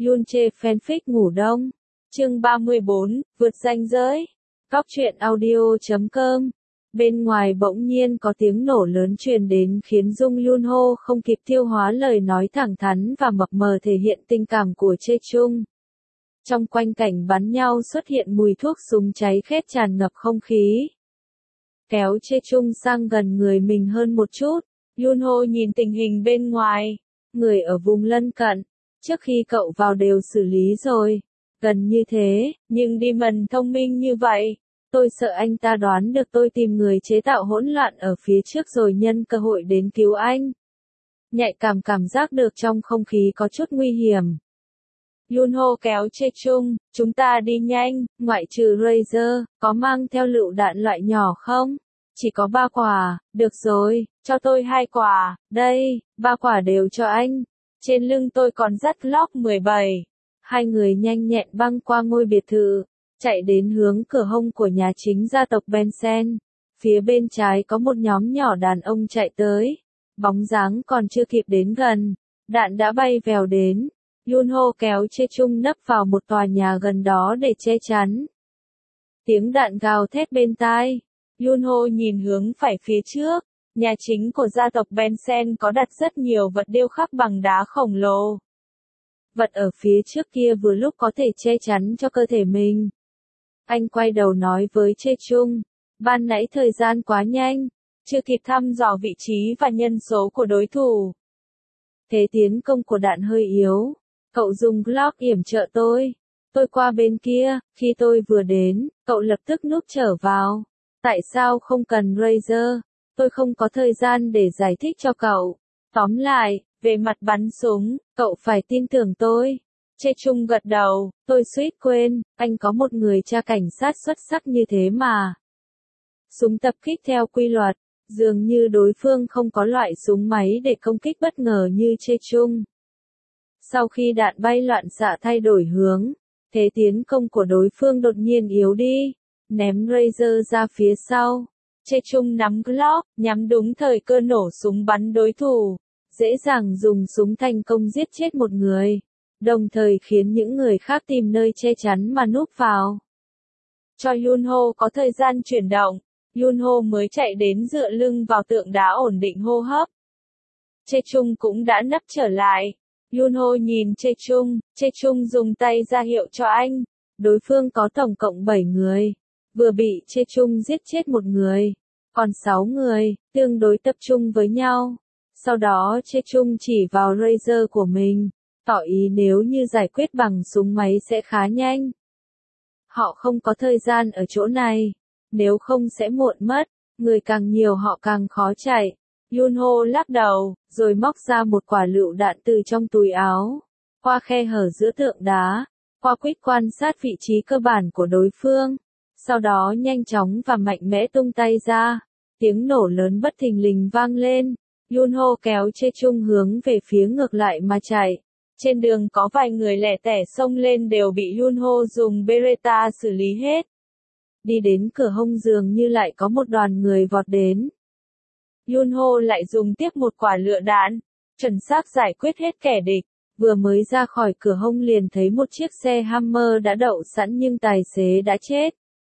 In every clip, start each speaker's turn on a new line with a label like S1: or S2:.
S1: Yoon chê fanfic ngủ đông. Chương 34, vượt ranh giới. Góc truyện audio.com. Bên ngoài bỗng nhiên có tiếng nổ lớn truyền đến khiến Jung Yoon Ho không kịp tiêu hóa lời nói thẳng thắn và mập mờ thể hiện tình cảm của Chae Chung. Trong quanh cảnh bắn nhau xuất hiện mùi thuốc súng cháy khét tràn ngập không khí. Kéo Chae Chung sang gần người mình hơn một chút, Yoon Ho nhìn tình hình bên ngoài. Người ở vùng lân cận, trước khi cậu vào đều xử lý rồi. Gần như thế, nhưng Demon thông minh như vậy. Tôi sợ anh ta đoán được tôi tìm người chế tạo hỗn loạn ở phía trước rồi nhân cơ hội đến cứu anh. Nhạy cảm giác được trong không khí có chút nguy hiểm. Yoon Ho kéo Chae Chung, chúng ta đi nhanh, ngoại trừ Razor, có mang theo lựu đạn loại nhỏ không? Chỉ có 3 quả, được rồi, cho tôi 2 quả, đây, 3 quả đều cho anh. Trên lưng tôi còn dắt Glock 17. Hai người nhanh nhẹn băng qua ngôi biệt thự, chạy đến hướng cửa hông của nhà chính gia tộc Benson. Phía bên trái có một nhóm nhỏ đàn ông chạy tới. Bóng dáng còn chưa kịp đến gần, đạn đã bay vèo đến. Yoon Ho kéo Chae Chung nấp vào một tòa nhà gần đó để che chắn. Tiếng đạn gào thét bên tai. Yoon Ho nhìn hướng phải phía trước. Nhà chính của gia tộc Benson có đặt rất nhiều vật điêu khắc bằng đá khổng lồ. Vật ở phía trước kia vừa lúc có thể che chắn cho cơ thể mình. Anh quay đầu nói với Chae Chung, ban nãy thời gian quá nhanh, chưa kịp thăm dò vị trí và nhân số của đối thủ. Thế tiến công của đạn hơi yếu, cậu dùng Glock yểm trợ tôi qua bên kia, khi tôi vừa đến, cậu lập tức núp trở vào. Tại sao không cần Razor? Tôi không có thời gian để giải thích cho cậu. Tóm lại, về mặt bắn súng, cậu phải tin tưởng tôi. Chae Chung gật đầu, tôi suýt quên, anh có một người cha cảnh sát xuất sắc như thế mà. Súng tập kích theo quy luật, dường như đối phương không có loại súng máy để công kích bất ngờ như Chae Chung. Sau khi đạn bay loạn xạ thay đổi hướng, thế tiến công của đối phương đột nhiên yếu đi, ném Razor ra phía sau. Chae Chung nắm Glock, nhắm đúng thời cơ nổ súng bắn đối thủ, dễ dàng dùng súng thành công giết chết một người, đồng thời khiến những người khác tìm nơi che chắn mà núp vào. Cho Yoon Ho có thời gian chuyển động, Yoon Ho mới chạy đến dựa lưng vào tượng đá ổn định hô hấp. Chae Chung cũng đã nấp trở lại. Yoon Ho nhìn Chae Chung dùng tay ra hiệu cho anh. Đối phương có tổng cộng 7 người. Vừa bị Chae Chung giết chết một người, còn 6 người, tương đối tập trung với nhau. Sau đó Chae Chung chỉ vào Razor của mình, tỏ ý nếu như giải quyết bằng súng máy sẽ khá nhanh. Họ không có thời gian ở chỗ này, nếu không sẽ muộn mất, người càng nhiều họ càng khó chạy. Yoon Ho lắc đầu, rồi móc ra một quả lựu đạn từ trong túi áo, qua khe hở giữa tượng đá, qua quýt quan sát vị trí cơ bản của đối phương. Sau đó nhanh chóng và mạnh mẽ tung tay ra, tiếng nổ lớn bất thình lình vang lên. Yoon Ho kéo Chae Chung hướng về phía ngược lại mà chạy. Trên đường có vài người lẻ tẻ xông lên đều bị Yoon Ho dùng Beretta xử lý hết. Đi đến cửa hông dường như lại có một đoàn người vọt đến. Yoon Ho lại dùng tiếp một quả lựu đạn, chuẩn xác giải quyết hết kẻ địch. Vừa mới ra khỏi cửa hông liền thấy một chiếc xe Hammer đã đậu sẵn nhưng tài xế đã chết.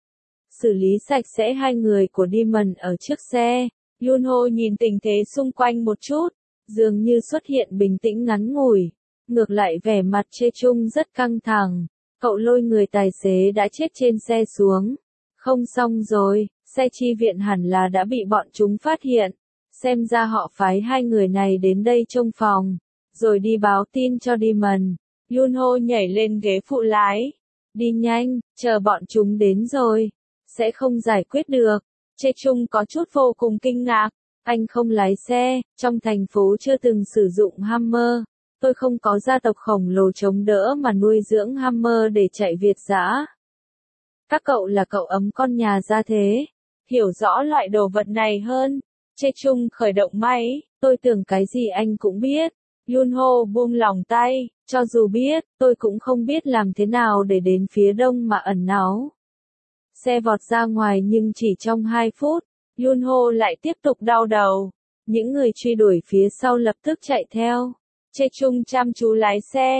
S1: Xử lý sạch sẽ 2 người của Demon ở trước xe, Yoon Ho nhìn tình thế xung quanh một chút, dường như xuất hiện bình tĩnh ngắn ngủi. Ngược lại vẻ mặt Chae Chung rất căng thẳng, cậu lôi người tài xế đã chết trên xe xuống. Không xong rồi, xe chi viện hẳn là đã bị bọn chúng phát hiện, xem ra họ phái 2 người này đến đây trông phòng, rồi đi báo tin cho Demon. Yoon Ho nhảy lên ghế phụ lái, đi nhanh, chờ bọn chúng đến rồi, sẽ không giải quyết được. Chae Chung có chút vô cùng kinh ngạc, anh không lái xe, trong thành phố chưa từng sử dụng Hammer, tôi không có gia tộc khổng lồ chống đỡ mà nuôi dưỡng Hammer để chạy Việt dã. Các cậu là cậu ấm con nhà gia thế, hiểu rõ loại đồ vật này hơn. Chae Chung khởi động máy, tôi tưởng cái gì anh cũng biết. Yoon Ho buông lỏng tay, cho dù biết, tôi cũng không biết làm thế nào để đến phía đông mà ẩn náu. Xe vọt ra ngoài nhưng chỉ trong 2 phút, Yoon Ho lại tiếp tục đau đầu. Những người truy đuổi phía sau lập tức chạy theo. Chae Chung chăm chú lái xe,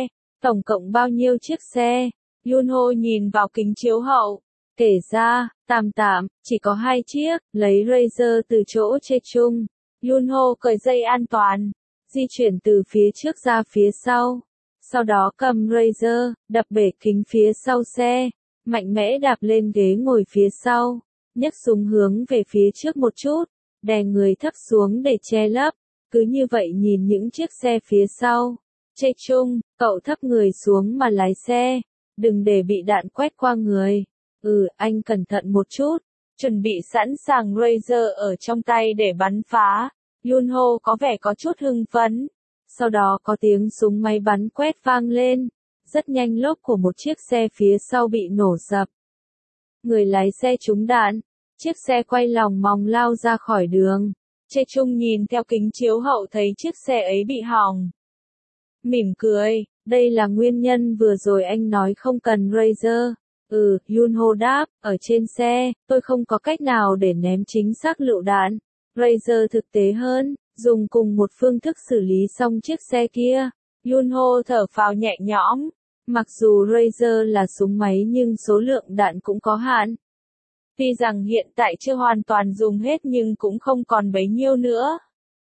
S1: Tổng cộng bao nhiêu chiếc xe? Yunho nhìn vào kính chiếu hậu. Kể ra, tạm, chỉ có 2 chiếc, lấy Razer từ chỗ Chechung. Yunho cởi dây an toàn, di chuyển từ phía trước ra phía sau. Sau đó cầm Razer, đập bể kính phía sau xe, mạnh mẽ đạp lên ghế ngồi phía sau, nhấc súng hướng về phía trước một chút, đè người thấp xuống để che lấp, cứ như vậy nhìn những chiếc xe phía sau. Chechung, cậu thấp người xuống mà lái xe, đừng để bị đạn quét qua người. Anh cẩn thận một chút, chuẩn bị sẵn sàng Razer ở trong tay để bắn phá. Yunho có vẻ có chút hưng phấn. Sau đó có tiếng súng máy bắn quét vang lên. Rất nhanh lốp của một chiếc xe phía sau bị nổ sập. Người lái xe trúng đạn. Chiếc xe quay lòng mòng lao ra khỏi đường. Chechung nhìn theo kính chiếu hậu thấy chiếc xe ấy bị hỏng. Mỉm cười, đây là nguyên nhân vừa rồi anh nói không cần Razer. Yunho đáp, ở trên xe, tôi không có cách nào để ném chính xác lựu đạn. Razer thực tế hơn, dùng cùng một phương thức xử lý xong chiếc xe kia. Yunho thở phào nhẹ nhõm. Mặc dù Razer là súng máy nhưng số lượng đạn cũng có hạn. Tuy rằng hiện tại chưa hoàn toàn dùng hết nhưng cũng không còn bấy nhiêu nữa.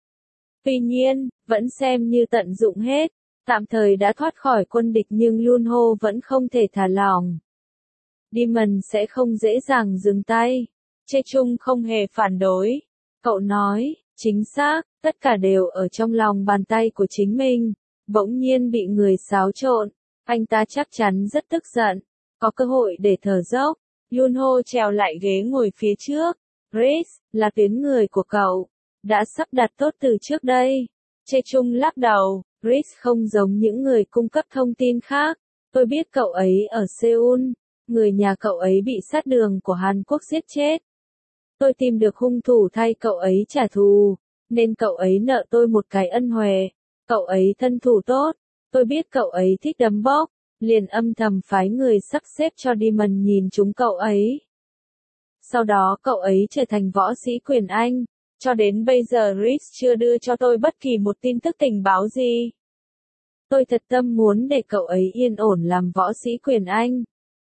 S1: Tuy nhiên, vẫn xem như tận dụng hết. Tạm thời đã thoát khỏi quân địch nhưng Yunho vẫn không thể thả lỏng. Demon sẽ không dễ dàng dừng tay. Chechung không hề phản đối. Cậu nói, chính xác, tất cả đều ở trong lòng bàn tay của chính mình. Bỗng nhiên bị người xáo trộn. Anh ta chắc chắn rất tức giận. Có cơ hội để thở dốc. Yunho trèo lại ghế ngồi phía trước. Chris, là tuyến người của cậu. Đã sắp đặt tốt từ trước đây. Chechung lắc đầu. Chris không giống những người cung cấp thông tin khác. Tôi biết cậu ấy ở Seoul. Người nhà cậu ấy bị sát đường của Hàn Quốc giết chết. Tôi tìm được hung thủ thay cậu ấy trả thù. Nên cậu ấy nợ tôi một cái ân huệ. Cậu ấy thân thủ tốt. Tôi biết cậu ấy thích đấm bốc. Liền âm thầm phái người sắp xếp cho Demon nhìn chúng cậu ấy. Sau đó cậu ấy trở thành võ sĩ quyền Anh. Cho đến bây giờ Chris chưa đưa cho tôi bất kỳ một tin tức tình báo gì. Tôi thật tâm muốn để cậu ấy yên ổn làm võ sĩ quyền Anh.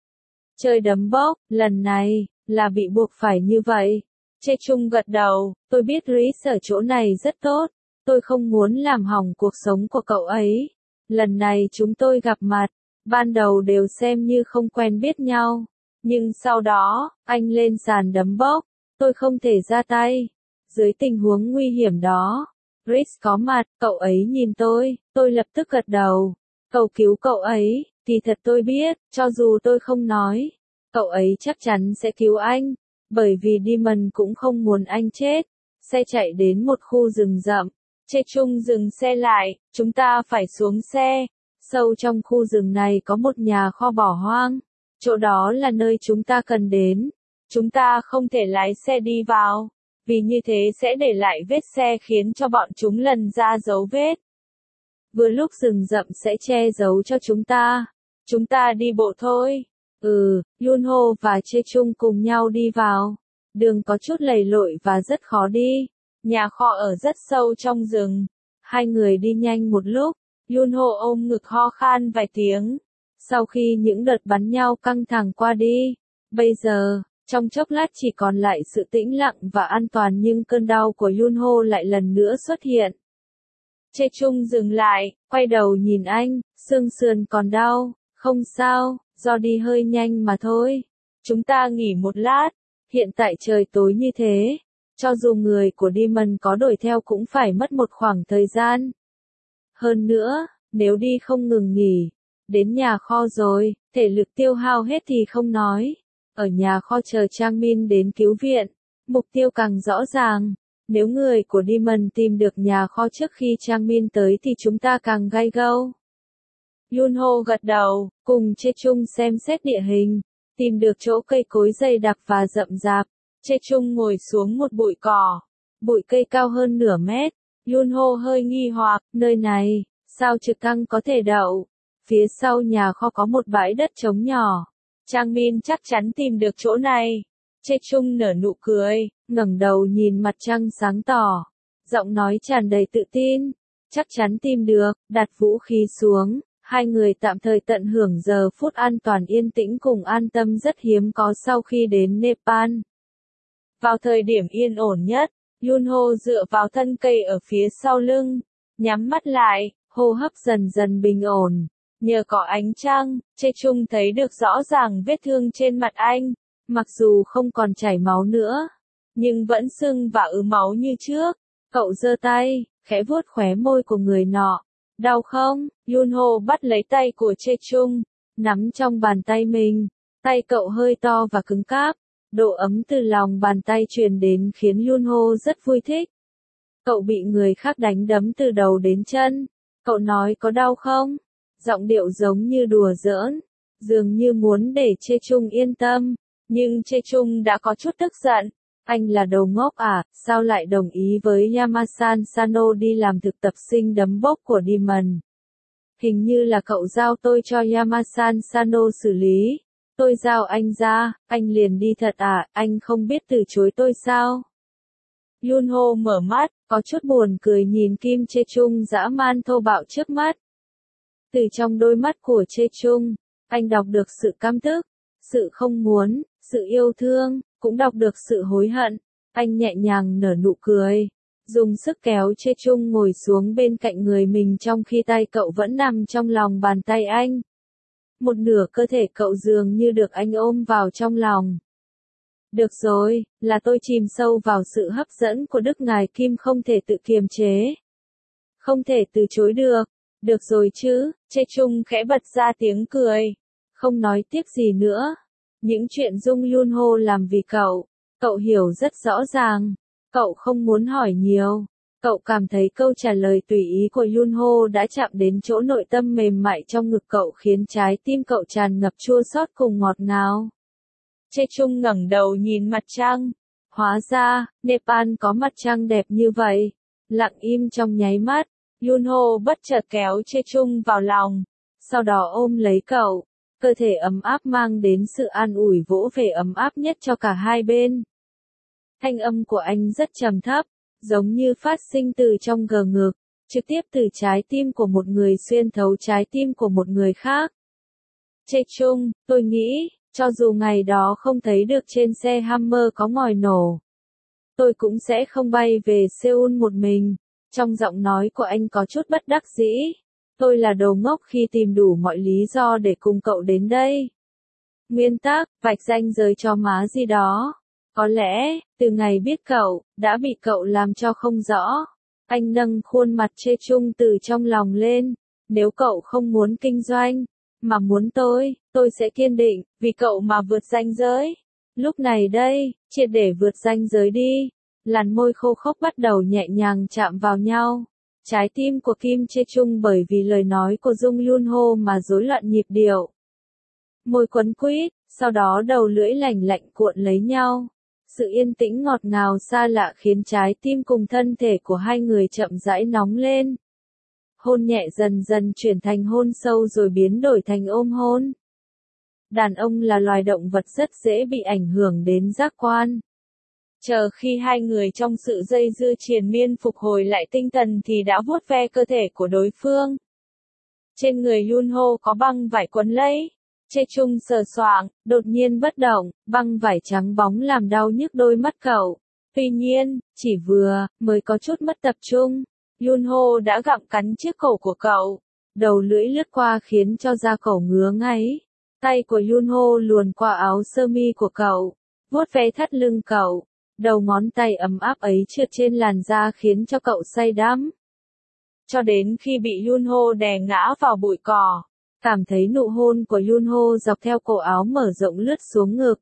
S1: Chơi đấm bốc, lần này, là bị buộc phải như vậy. Chechung gật đầu, tôi biết Chris ở chỗ này rất tốt. Tôi không muốn làm hỏng cuộc sống của cậu ấy. Lần này chúng tôi gặp mặt, ban đầu đều xem như không quen biết nhau. Nhưng sau đó, anh lên sàn đấm bốc, tôi không thể ra tay. Dưới tình huống nguy hiểm đó, Chris có mặt, cậu ấy nhìn tôi lập tức gật đầu. Cầu cứu cậu ấy, thì thật tôi biết, cho dù tôi không nói, cậu ấy chắc chắn sẽ cứu anh, bởi vì Demon cũng không muốn anh chết. Xe chạy đến một khu rừng rậm, Chechung dừng xe lại, chúng ta phải xuống xe. Sâu trong khu rừng này có một nhà kho bỏ hoang, chỗ đó là nơi chúng ta cần đến. Chúng ta không thể lái xe đi vào, vì như thế sẽ để lại vết xe khiến cho bọn chúng lần ra dấu vết. Vừa lúc rừng rậm sẽ che giấu cho chúng ta. Chúng ta đi bộ thôi. Yunho và Chechung cùng nhau đi vào. Đường có chút lầy lội và rất khó đi. Nhà kho ở rất sâu trong rừng. Hai người đi nhanh một lúc. Yunho ôm ngực ho khan vài tiếng. Sau khi những đợt bắn nhau căng thẳng qua đi. Bây giờ, trong chốc lát chỉ còn lại sự tĩnh lặng và an toàn nhưng cơn đau của Yunho lại lần nữa xuất hiện. Chechung dừng lại, quay đầu nhìn anh, xương sườn còn đau, không sao, do đi hơi nhanh mà thôi. Chúng ta nghỉ một lát, hiện tại trời tối như thế, cho dù người của Demon có đuổi theo cũng phải mất một khoảng thời gian. Hơn nữa, nếu đi không ngừng nghỉ, đến nhà kho rồi, thể lực tiêu hao hết thì không nói. Ở nhà kho chờ Trang Min đến cứu viện, mục tiêu càng rõ ràng. Nếu người của Demon tìm được nhà kho trước khi Trang Min tới thì chúng ta càng gay go. Yunho gật đầu, cùng Chechung xem xét địa hình, tìm được chỗ cây cối dày đặc và rậm rạp. Chechung ngồi xuống một bụi cỏ, bụi cây cao hơn nửa mét. Yunho hơi nghi hoặc, nơi này, sao trực thăng có thể đậu? Phía sau nhà kho có một bãi đất trống nhỏ. Trang Min chắc chắn tìm được chỗ này. Chechung nở nụ cười, ngẩng đầu nhìn mặt trăng sáng tỏ. Giọng nói tràn đầy tự tin. Chắc chắn tìm được, đặt vũ khí xuống. Hai người tạm thời tận hưởng giờ phút an toàn yên tĩnh cùng an tâm rất hiếm có sau khi đến Nepal. Vào thời điểm yên ổn nhất, Yunho dựa vào thân cây ở phía sau lưng, nhắm mắt lại, hô hấp dần dần bình ổn. Nhờ có ánh trăng, Chê Chung thấy được rõ ràng vết thương trên mặt anh, mặc dù không còn chảy máu nữa, nhưng vẫn sưng và ứ máu như trước. Cậu giơ tay, khẽ vuốt khóe môi của người nọ. Đau không? Yunho bắt lấy tay của Chê Chung, nắm trong bàn tay mình. Tay cậu hơi to và cứng cáp. Độ ấm từ lòng bàn tay truyền đến khiến Yunho rất vui thích. Cậu bị người khác đánh đấm từ đầu đến chân. Cậu nói có đau không? Giọng điệu giống như đùa giỡn, dường như muốn để Chê Chung yên tâm. Nhưng Chê Chung đã có chút tức giận. Anh là đồ ngốc à, sao lại đồng ý với Yamasan Sano đi làm thực tập sinh đấm bốc của Demon? Hình như là cậu giao tôi cho Yamasan Sano xử lý. Tôi giao anh ra, anh liền đi thật à, anh không biết từ chối tôi sao? Yunho mở mắt, có chút buồn cười nhìn Kim Chê Chung dã man thô bạo trước mắt. Từ trong đôi mắt của Chê Chung, anh đọc được sự căm tức, sự không muốn, sự yêu thương, cũng đọc được sự hối hận. Anh nhẹ nhàng nở nụ cười, dùng sức kéo Chê Chung ngồi xuống bên cạnh người mình trong khi tay cậu vẫn nằm trong lòng bàn tay anh. Một nửa cơ thể cậu dường như được anh ôm vào trong lòng. Được rồi, là tôi chìm sâu vào sự hấp dẫn của Đức Ngài Kim không thể tự kiềm chế. Không thể từ chối được. Được rồi chứ, Chê Chung khẽ bật ra tiếng cười. Không nói tiếp gì nữa. Những chuyện Dung Yunho làm vì cậu hiểu rất rõ ràng. Cậu không muốn hỏi nhiều. Cậu cảm thấy câu trả lời tùy ý của Yunho đã chạm đến chỗ nội tâm mềm mại trong ngực cậu khiến trái tim cậu tràn ngập chua xót cùng ngọt ngào. Chê Chung ngẩng đầu nhìn mặt trăng. Hóa ra, Nepal có mặt trăng đẹp như vậy. Lặng im trong nháy mắt, Yunho bất chợt kéo Chê Chung vào lòng. Sau đó ôm lấy cậu. Cơ thể ấm áp mang đến sự an ủi vỗ về ấm áp nhất cho cả hai bên. Thanh âm của anh rất trầm thấp, giống như phát sinh từ trong gờ ngực, trực tiếp từ trái tim của một người xuyên thấu trái tim của một người khác. Chê Chung, tôi nghĩ, cho dù ngày đó không thấy được trên xe Hammer có ngòi nổ, tôi cũng sẽ không bay về Seoul một mình. Trong giọng nói của anh có chút bất đắc dĩ. Tôi là đồ ngốc khi tìm đủ mọi lý do để cùng cậu đến đây. Nguyên tắc, vạch ranh giới cho má gì đó. Có lẽ, từ ngày biết cậu, đã bị cậu làm cho không rõ. Anh nâng khuôn mặt Chê Chung từ trong lòng lên. Nếu cậu không muốn kinh doanh, mà muốn tôi sẽ kiên định, vì cậu mà vượt ranh giới. Lúc này đây, triệt để vượt ranh giới đi. Làn môi khô khốc bắt đầu nhẹ nhàng chạm vào nhau. Trái tim của Kim Chê Chung bởi vì lời nói của Dung Yunho mà rối loạn nhịp điệu. Môi quấn quýt, sau đó đầu lưỡi lành lạnh cuộn lấy nhau. Sự yên tĩnh ngọt ngào xa lạ khiến trái tim cùng thân thể của hai người chậm rãi nóng lên. Hôn nhẹ dần dần chuyển thành hôn sâu rồi biến đổi thành ôm hôn. Đàn ông là loài động vật rất dễ bị ảnh hưởng đến giác quan. Chờ khi hai người trong sự dây dưa triền miên phục hồi lại tinh thần thì đã vuốt ve cơ thể của đối phương. Trên người Yunho có băng vải quấn lấy. Chê Chung sờ soạng, đột nhiên bất động, băng vải trắng bóng làm đau nhức đôi mắt cậu. Tuy nhiên, chỉ vừa, mới có chút mất tập trung. Yunho đã gặm cắn chiếc cổ của cậu. Đầu lưỡi lướt qua khiến cho da cậu ngứa ngáy. Tay của Yunho luồn qua áo sơ mi của cậu. Vuốt ve thắt lưng cậu. Đầu ngón tay ấm áp ấy trượt trên làn da khiến cho cậu say đắm. Cho đến khi bị Yunho đè ngã vào bụi cỏ. Cảm thấy nụ hôn của Yunho dọc theo cổ áo mở rộng lướt xuống ngực.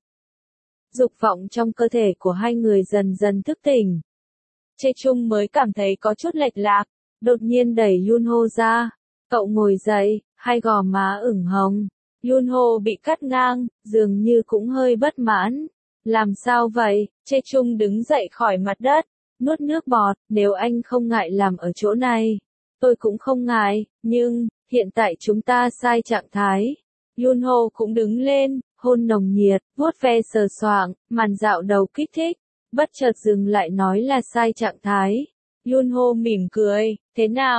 S1: Dục vọng trong cơ thể của hai người dần dần thức tỉnh. Chê Chung mới cảm thấy có chút lệch lạc, đột nhiên đẩy Yunho ra. Cậu ngồi dậy, hai gò má ửng hồng. Yunho bị cắt ngang, dường như cũng hơi bất mãn. Làm sao vậy? Chê Chung đứng dậy khỏi mặt đất, nuốt nước bọt, nếu anh không ngại làm ở chỗ này. Tôi cũng không ngại, nhưng, hiện tại chúng ta sai trạng thái. Yunho cũng đứng lên, hôn nồng nhiệt, vuốt ve sờ soạng, màn dạo đầu kích thích. Bất chợt dừng lại nói là sai trạng thái. Yunho mỉm cười, thế nào,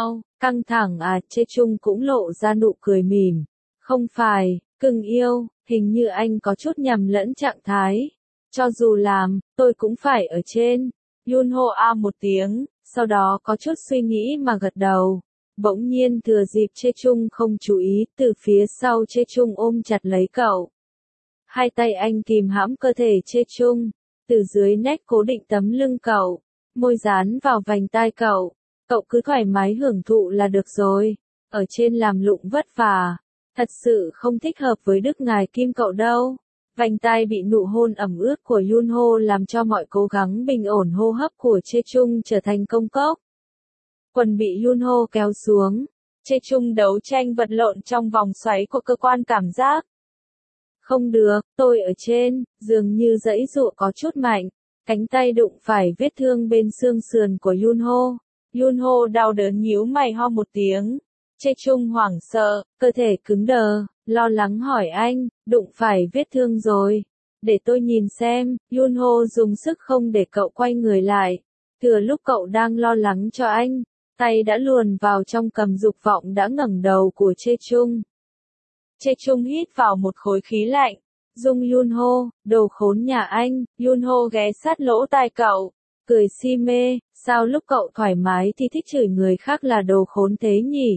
S1: Căng thẳng à, Chê Chung cũng lộ ra nụ cười mỉm. Không phải, cưng yêu, hình như anh có chút nhầm lẫn trạng thái. Cho dù làm, tôi cũng phải ở trên. Yunho a một tiếng, sau đó có chút suy nghĩ mà gật đầu. Bỗng nhiên thừa dịp Chê Chung không chú ý, từ phía sau Chê Chung ôm chặt lấy cậu. Hai tay anh kìm hãm cơ thể Chê Chung, từ dưới nách cố định tấm lưng cậu, môi dán vào vành tai cậu. Cậu cứ thoải mái hưởng thụ là được rồi, ở trên làm lụng vất vả. Thật sự không thích hợp với Đức Ngài Kim cậu đâu. Vành tai bị nụ hôn ẩm ướt của Yunho làm cho mọi cố gắng bình ổn hô hấp của Chê Chung trở thành công cốc. Quần bị Yunho kéo xuống. Chê Chung đấu tranh vật lộn trong vòng xoáy của cơ quan cảm giác. Không được, tôi ở trên, dường như giãy giụa có chút mạnh. Cánh tay đụng phải vết thương bên xương sườn của Yunho. Yunho đau đớn nhíu mày ho một tiếng. Chê Chung hoảng sợ, cơ thể cứng đờ, lo lắng hỏi anh, đụng phải vết thương rồi. Để tôi nhìn xem, Yunho dùng sức không để cậu quay người lại. Thừa lúc cậu đang lo lắng cho anh, tay đã luồn vào trong cầm dục vọng đã ngẩng đầu của Chê Chung. Chê Chung hít vào một khối khí lạnh. Dung Yunho, đồ khốn nhà anh. Yunho ghé sát lỗ tai cậu, cười si mê, sao lúc cậu thoải mái thì thích chửi người khác là đồ khốn thế nhỉ?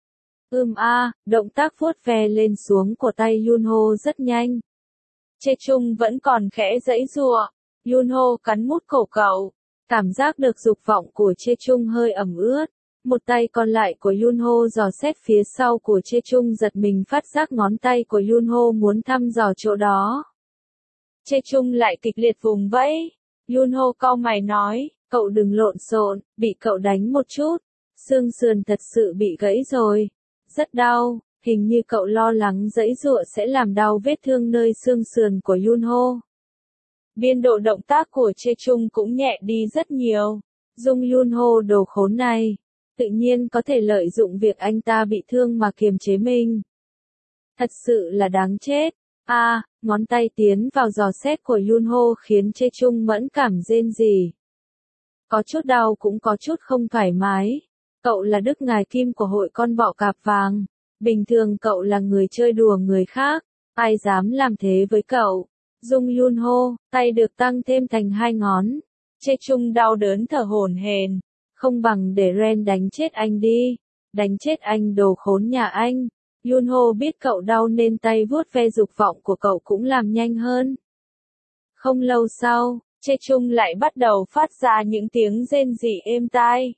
S1: Động tác vuốt ve lên xuống của tay Yunho rất nhanh. Chê Chung vẫn còn khẽ giãy giụa. Yunho cắn mút cổ cậu, cảm giác được dục vọng của Chê Chung hơi ẩm ướt. Một tay còn lại của Yunho dò xét phía sau của Chê Chung, giật mình phát giác ngón tay của Yunho muốn thăm dò chỗ đó. Chê Chung lại kịch liệt vùng vẫy. Yunho cau mày nói, cậu đừng lộn xộn, bị cậu đánh một chút. Xương sườn thật sự bị gãy rồi. Rất đau, hình như cậu lo lắng giãy giụa sẽ làm đau vết thương nơi xương sườn của Yunho. Biên độ động tác của Chê Chung cũng nhẹ đi rất nhiều. Dung Yunho đồ khốn này, tự nhiên có thể lợi dụng việc anh ta bị thương mà kiềm chế mình. Thật sự là đáng chết. Ngón tay tiến vào giò xét của Yunho khiến Chê Chung mẫn cảm rên rỉ. Có chút đau cũng có chút không thoải mái. Cậu là Đức Ngài Kim của hội con bọ cạp vàng. Bình thường cậu là người chơi đùa người khác. Ai dám làm thế với cậu? Dung Yunho, tay được tăng thêm thành 2 ngón. Chê Chung đau đớn thở hổn hển. Không bằng để Ren đánh chết anh đi. Đánh chết anh đồ khốn nhà anh. Yunho biết cậu đau nên tay vuốt ve dục vọng của cậu cũng làm nhanh hơn. Không lâu sau, Chê Chung lại bắt đầu phát ra những tiếng rên rỉ êm tai.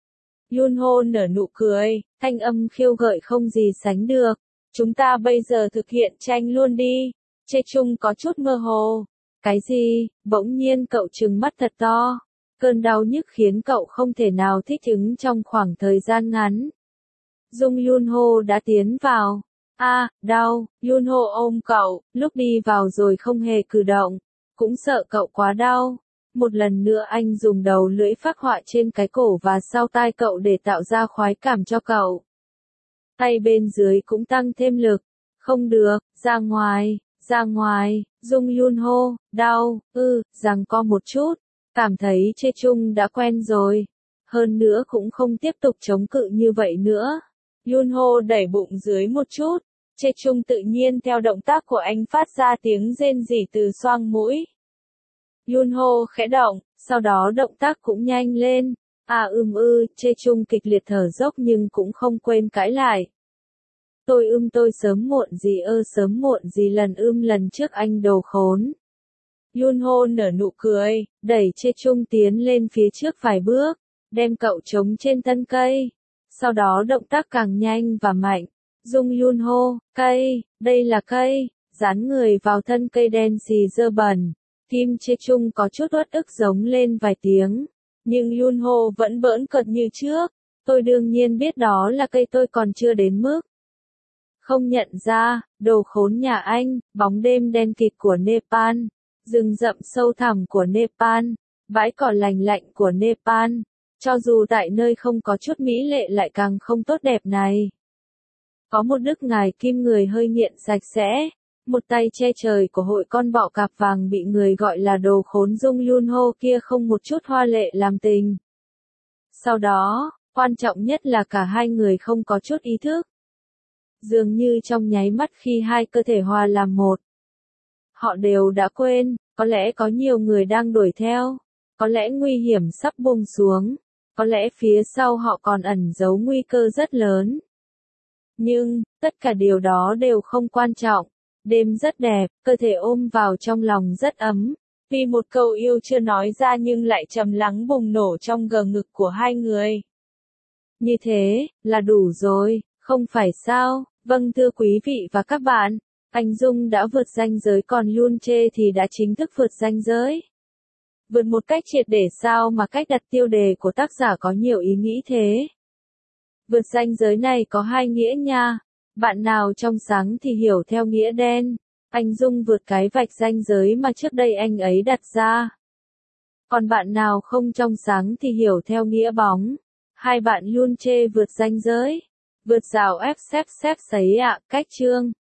S1: Yunho nở nụ cười, thanh âm khiêu gợi không gì sánh được. Chúng ta bây giờ thực hiện tranh luôn đi. Chê Chung có chút mơ hồ. Cái gì? Bỗng nhiên cậu trừng mắt thật to. Cơn đau nhức khiến cậu không thể nào thích ứng trong khoảng thời gian ngắn. Dung Yunho đã tiến vào. Đau. Yunho ôm cậu, lúc đi vào rồi không hề cử động. Cũng sợ cậu quá đau. Một lần nữa anh dùng đầu lưỡi phác họa trên cái cổ và sau tai cậu để tạo ra khoái cảm cho cậu. Tay bên dưới cũng tăng thêm lực. Không được, ra ngoài, Dung Yunho, đau, giằng co một chút. Cảm thấy Chê Chung đã quen rồi. Hơn nữa cũng không tiếp tục chống cự như vậy nữa. Yunho đẩy bụng dưới một chút. Chê Chung tự nhiên theo động tác của anh phát ra tiếng rên rỉ từ xoang mũi. Yunho khẽ động, sau đó động tác cũng nhanh lên. Chê Chung kịch liệt thở dốc nhưng cũng không quên cãi lại. Tôi sớm muộn gì lần trước anh đồ khốn. Yunho nở nụ cười, đẩy Chê Chung tiến lên phía trước vài bước, đem cậu chống trên thân cây. Sau đó động tác càng nhanh và mạnh. Dung Yunho, cây, đây là cây, dán người vào thân cây đen xì dơ bẩn. Tim Chê Chung có chút uất ức giống lên vài tiếng. Nhưng Yunho vẫn bỡn cợt như trước. Tôi đương nhiên biết đó là cây, tôi còn chưa đến mức không nhận ra, đồ khốn nhà anh, bóng đêm đen kịt của Nepal, rừng rậm sâu thẳm của Nepal, bãi cỏ lành lạnh của Nepal, cho dù tại nơi không có chút mỹ lệ lại càng không tốt đẹp này. Có một Đức Ngài Kim người hơi nghiện sạch sẽ, một tay che trời của hội con bọ cạp vàng bị người gọi là đồ khốn Dung Yunho kia không một chút hoa lệ làm tình. Sau đó, Quan trọng nhất là cả hai người không có chút ý thức. Dường như trong nháy mắt khi hai cơ thể hòa làm một, họ đều đã quên, có lẽ có nhiều người đang đuổi theo, có lẽ nguy hiểm sắp buông xuống, có lẽ phía sau họ còn ẩn giấu nguy cơ rất lớn. Nhưng, tất cả điều đó đều không quan trọng. Đêm rất đẹp, cơ thể ôm vào trong lòng rất ấm. Vì một câu yêu chưa nói ra nhưng lại trầm lắng bùng nổ trong gờ ngực của hai người. Như thế, là đủ rồi, không phải sao? Vâng thưa quý vị và các bạn, anh Dung đã vượt ranh giới còn Yoon Jae thì đã chính thức vượt ranh giới. Vượt một cách triệt để sao mà cách đặt tiêu đề của tác giả có nhiều ý nghĩ thế? Vượt ranh giới này có hai nghĩa nha. Bạn nào trong sáng thì hiểu theo nghĩa đen. Anh Dung vượt cái vạch ranh giới mà trước đây anh ấy đặt ra. Còn bạn nào không trong sáng thì hiểu theo nghĩa bóng. Hai bạn Yoon Jae vượt ranh giới. Vượt rào ép xếp sấy ạ, cách chương.